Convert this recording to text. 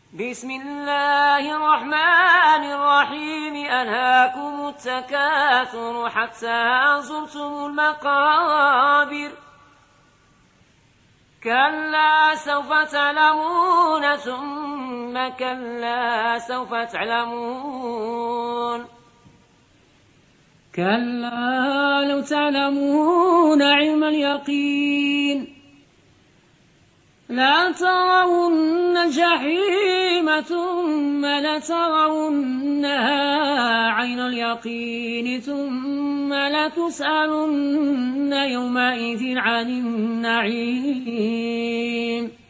بسم الله الرحمن الرحيم ألهاكم التكاثر حتى زرتم المقابر كلا سوف تعلمون ثم كلا سوف تعلمون كلا لو تعلمون علم اليقين لا ترون الجحيم ثم لترونها عين اليقين ثم لتسألن يومئذ عن النعيم